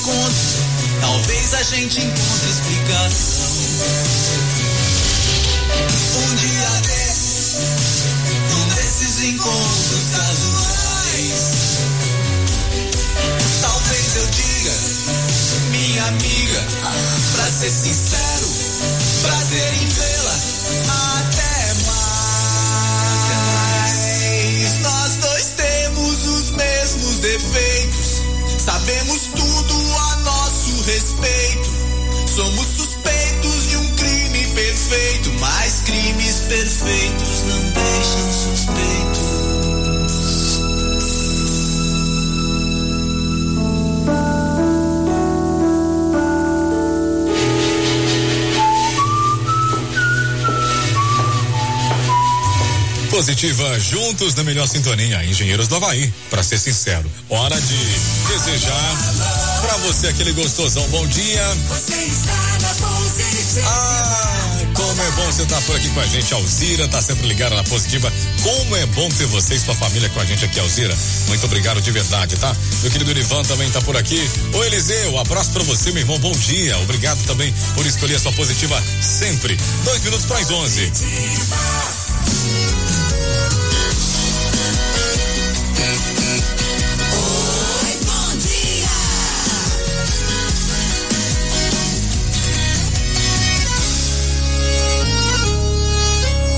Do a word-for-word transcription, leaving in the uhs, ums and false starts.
encontro, talvez a gente encontre explicação. Um dia desses, um desses encontros casuais, talvez eu diga, minha amiga, pra ser sincero, prazer em vê-la, até mais. Nós dois temos os mesmos defeitos, sabemos tudo a nosso respeito, somos suspeitos de um crime perfeito, mas crimes perfeitos não deixam suspeitos. Positiva, juntos na melhor sintonia, Engenheiros do Havaí, pra ser sincero, hora de desejar pra você aquele gostosão bom dia. Você está na Positiva. Ah, como é bom você estar por aqui com a gente, Alzira, tá sempre ligada na Positiva. Como é bom ter você e sua família com a gente aqui, Alzira. Muito obrigado de verdade, tá? Meu querido Ivan também tá por aqui. Ô Eliseu, abraço pra você, meu irmão, bom dia. Obrigado também por escolher a sua Positiva sempre. Dois minutos para as onze.